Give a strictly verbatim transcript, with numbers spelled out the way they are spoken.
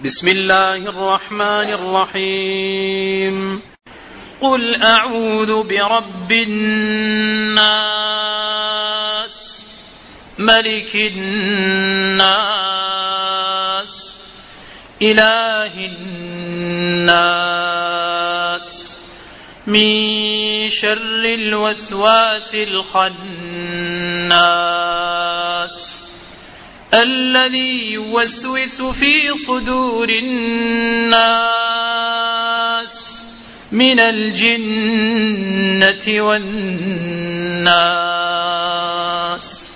بسم الله الرحمن الرحيم قل أعوذ برب الناس ملك الناس إله الناس من شر الوسواس الخناس الذي يوسوس في صدور الناس من الجنة والناس.